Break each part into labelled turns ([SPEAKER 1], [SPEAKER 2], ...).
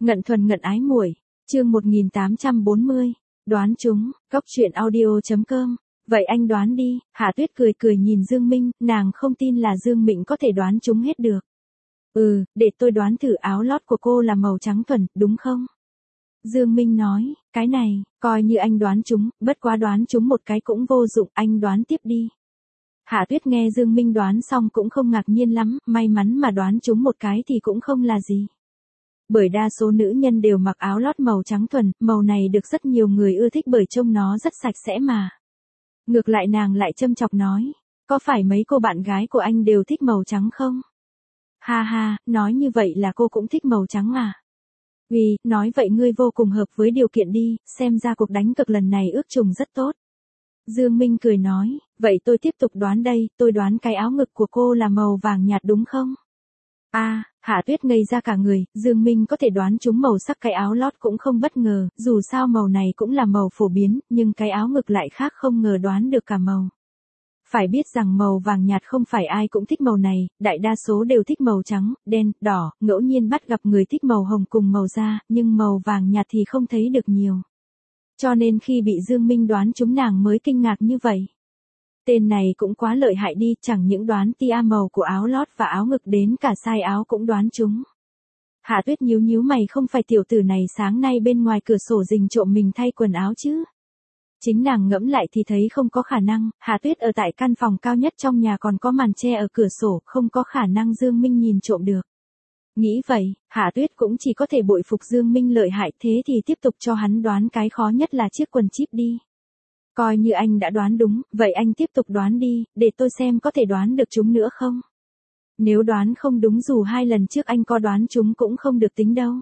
[SPEAKER 1] Ngận thuần ngận ái muội, chương 1840, đoán chúng, cóc truyện audio.com. Vậy anh đoán đi, Hạ Tuyết cười cười nhìn Dương Minh, nàng không tin là Dương Mịnh có thể đoán chúng hết được. Để tôi đoán thử, áo lót của cô là màu trắng thuần, đúng không? Dương Minh nói, cái này, coi như anh đoán chúng, bất quá đoán chúng một cái cũng vô dụng, anh đoán tiếp đi. Hạ Tuyết nghe Dương Minh đoán xong cũng không ngạc nhiên lắm, may mắn mà đoán chúng một cái thì cũng không là gì. Bởi đa số nữ nhân đều mặc áo lót màu trắng thuần, màu này được rất nhiều người ưa thích bởi trông nó rất sạch sẽ mà. Ngược lại nàng lại châm chọc nói, có phải mấy cô bạn gái của anh đều thích màu trắng không? Ha ha, nói như vậy là cô cũng thích màu trắng à? Nói vậy ngươi vô cùng hợp với điều kiện đi, xem ra cuộc đánh cược lần này ước chừng rất tốt. Dương Minh cười nói, vậy tôi tiếp tục đoán đây, tôi đoán cái áo ngực của cô là màu vàng nhạt đúng không? Hạ Tuyết ngây ra cả người, Dương Minh có thể đoán trúng màu sắc cái áo lót cũng không bất ngờ, dù sao màu này cũng là màu phổ biến, nhưng cái áo ngực lại khác, không ngờ đoán được cả màu. Phải biết rằng màu vàng nhạt không phải ai cũng thích màu này, đại đa số đều thích màu trắng, đen, đỏ, ngẫu nhiên bắt gặp người thích màu hồng cùng màu da, nhưng màu vàng nhạt thì không thấy được nhiều. Cho nên khi bị Dương Minh đoán trúng nàng mới kinh ngạc như vậy. Tên này cũng quá lợi hại đi, chẳng những đoán tia màu của áo lót và áo ngực đến cả size áo cũng đoán trúng. Hạ Tuyết nhíu mày, không phải tiểu tử này sáng nay bên ngoài cửa sổ rình trộm mình thay quần áo chứ? Chính nàng ngẫm lại thì thấy không có khả năng, Hạ Tuyết ở tại căn phòng cao nhất trong nhà còn có màn che ở cửa sổ, không có khả năng Dương Minh nhìn trộm được. Nghĩ vậy, Hạ Tuyết cũng chỉ có thể bội phục Dương Minh lợi hại, thế thì tiếp tục cho hắn đoán cái khó nhất là chiếc quần chip đi. Coi như anh đã đoán đúng, vậy anh tiếp tục đoán đi, để tôi xem có thể đoán được chúng nữa không. Nếu đoán không đúng dù 2 lần trước anh có đoán chúng cũng không được tính đâu.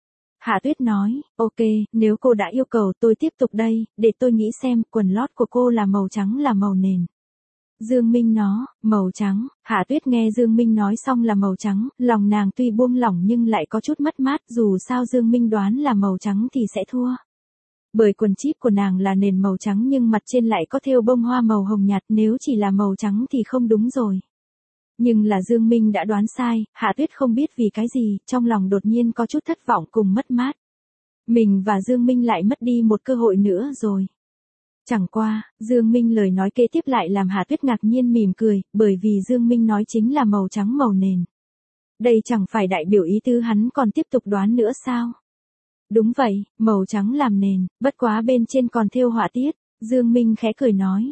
[SPEAKER 1] Hạ Tuyết nói, ok, nếu cô đã yêu cầu tôi tiếp tục đây, để tôi nghĩ xem, quần lót của cô là màu trắng là màu nền. Dương Minh nó, màu trắng, Hạ Tuyết nghe Dương Minh nói xong là màu trắng, lòng nàng tuy buông lỏng nhưng lại có chút mất mát, dù sao Dương Minh đoán là màu trắng thì sẽ thua. Bởi quần chip của nàng là nền màu trắng nhưng mặt trên lại có thêu bông hoa màu hồng nhạt, nếu chỉ là màu trắng thì không đúng rồi. Nhưng là Dương Minh đã đoán sai, Hạ Tuyết không biết vì cái gì, trong lòng đột nhiên có chút thất vọng cùng mất mát. Mình và Dương Minh lại mất đi một cơ hội nữa rồi. Chẳng qua, Dương Minh lời nói kế tiếp lại làm Hạ Tuyết ngạc nhiên mỉm cười, bởi vì Dương Minh nói chính là màu trắng màu nền. Đây chẳng phải đại biểu ý tứ hắn còn tiếp tục đoán nữa sao? Đúng vậy, màu trắng làm nền, bất quá bên trên còn thêu họa tiết. Dương Minh khẽ cười nói,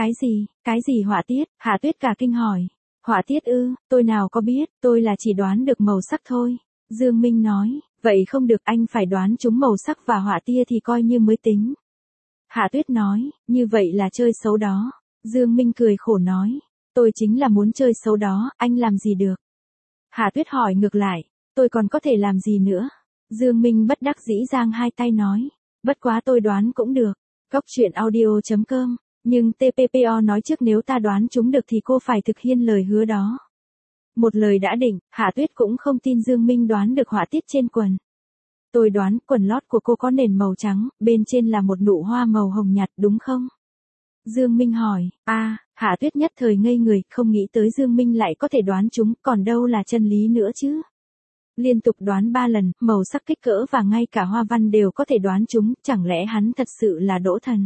[SPEAKER 1] cái gì họa tiết? Hạ Tuyết cả kinh hỏi. Họa tiết ư, tôi nào có biết, tôi là chỉ đoán được màu sắc thôi. Dương Minh nói, vậy không được, anh phải đoán chúng màu sắc và họa tia thì coi như mới tính. Hạ Tuyết nói, như vậy là chơi xấu đó. Dương Minh cười khổ nói, tôi chính là muốn chơi xấu đó, anh làm gì được? Hạ Tuyết hỏi ngược lại, tôi còn có thể làm gì nữa? Dương Minh bất đắc dĩ giang hai tay nói, bất quá tôi đoán cũng được. Cóc truyện audio.com. Nhưng TPPO nói trước nếu ta đoán chúng được thì cô phải thực hiện lời hứa đó. Một lời đã định, Hạ Tuyết cũng không tin Dương Minh đoán được họa tiết trên quần. Tôi đoán quần lót của cô có nền màu trắng, bên trên là một nụ hoa màu hồng nhạt đúng không? Dương Minh hỏi, Hạ Tuyết nhất thời ngây người, không nghĩ tới Dương Minh lại có thể đoán chúng, còn đâu là chân lý nữa chứ. Liên tục đoán 3 lần, màu sắc kích cỡ và ngay cả hoa văn đều có thể đoán chúng, chẳng lẽ hắn thật sự là đỗ thần?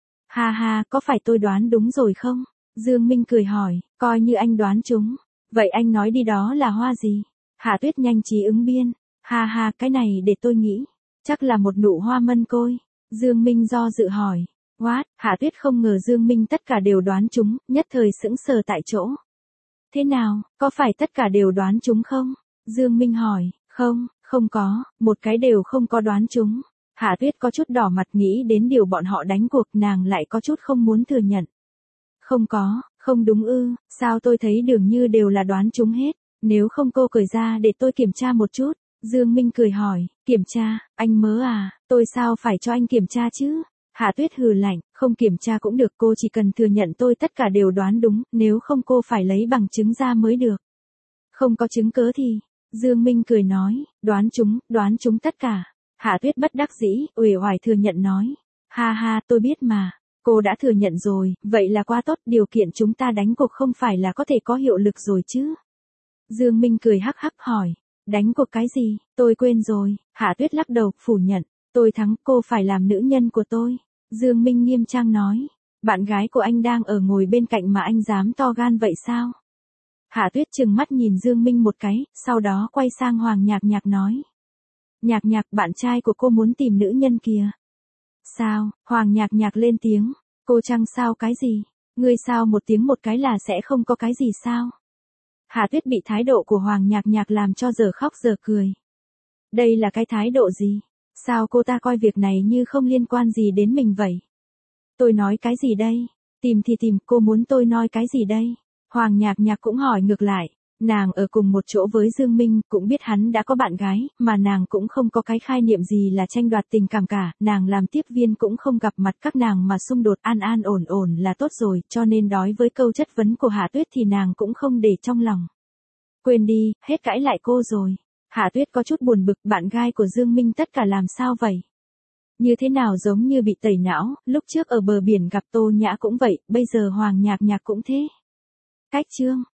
[SPEAKER 1] Ha ha, có phải tôi đoán đúng rồi không? Dương Minh cười hỏi, coi như anh đoán chúng. Vậy anh nói đi, đó là hoa gì? Hạ Tuyết nhanh trí ứng biên. Ha ha, cái này để tôi nghĩ. Chắc là một nụ hoa mân côi. Dương Minh do dự hỏi. What? Hạ Tuyết không ngờ Dương Minh tất cả đều đoán chúng, nhất thời sững sờ tại chỗ. Thế nào, có phải tất cả đều đoán chúng không? Dương Minh hỏi, không có, một cái đều không có đoán chúng. Hạ Tuyết có chút đỏ mặt, nghĩ đến điều bọn họ đánh cuộc, nàng lại có chút không muốn thừa nhận. Không có, không đúng ư, sao tôi thấy dường như đều là đoán chúng hết, nếu không cô cởi ra để tôi kiểm tra một chút. Dương Minh cười hỏi, kiểm tra, anh mớ à, tôi sao phải cho anh kiểm tra chứ? Hạ Tuyết hừ lạnh, không kiểm tra cũng được, cô chỉ cần thừa nhận tôi tất cả đều đoán đúng, nếu không cô phải lấy bằng chứng ra mới được. Không có chứng cớ thì, Dương Minh cười nói, đoán chúng tất cả. Hạ Tuyết bất đắc dĩ, uể oải thừa nhận nói, ha ha, tôi biết mà, cô đã thừa nhận rồi, vậy là quá tốt, điều kiện chúng ta đánh cuộc không phải là có thể có hiệu lực rồi chứ? Dương Minh cười hắc hắc hỏi, Đánh cuộc cái gì, tôi quên rồi, Hạ Tuyết lắc đầu, phủ nhận. Tôi thắng, cô phải làm nữ nhân của tôi. Dương Minh nghiêm trang nói. Bạn gái của anh đang ở ngồi bên cạnh mà anh dám to gan vậy sao? Hạ Tuyết trừng mắt nhìn Dương Minh một cái, sau đó quay sang Hoàng Nhạc Nhạc nói. Nhạc Nhạc, bạn trai của cô muốn tìm nữ nhân kìa. Sao? Hoàng Nhạc Nhạc lên tiếng. Cô Trăng sao cái gì? Ngươi sao một tiếng một cái là sẽ không có cái gì sao? Hạ Tuyết bị thái độ của Hoàng Nhạc Nhạc làm cho giờ khóc giờ cười. Đây là cái thái độ gì? Sao cô ta coi việc này như không liên quan gì đến mình vậy? Tôi nói cái gì đây? Tìm thì tìm, cô muốn tôi nói cái gì đây? Hoàng Nhạc Nhạc cũng hỏi ngược lại. Nàng ở cùng một chỗ với Dương Minh, cũng biết hắn đã có bạn gái, mà nàng cũng không có cái khai niệm gì là tranh đoạt tình cảm cả, nàng làm tiếp viên cũng không gặp mặt các nàng mà xung đột an an ổn ổn là tốt rồi, cho nên đối với câu chất vấn của Hạ Tuyết thì nàng cũng không để trong lòng. Quên đi, hết cãi lại cô rồi. Hạ Tuyết có chút buồn bực, bạn gái của Dương Minh tất cả làm sao vậy? Như thế nào giống như bị tẩy não, lúc trước ở bờ biển gặp Tô Nhã cũng vậy, bây giờ Hoàng Nhạc Nhạc cũng thế. Cách chương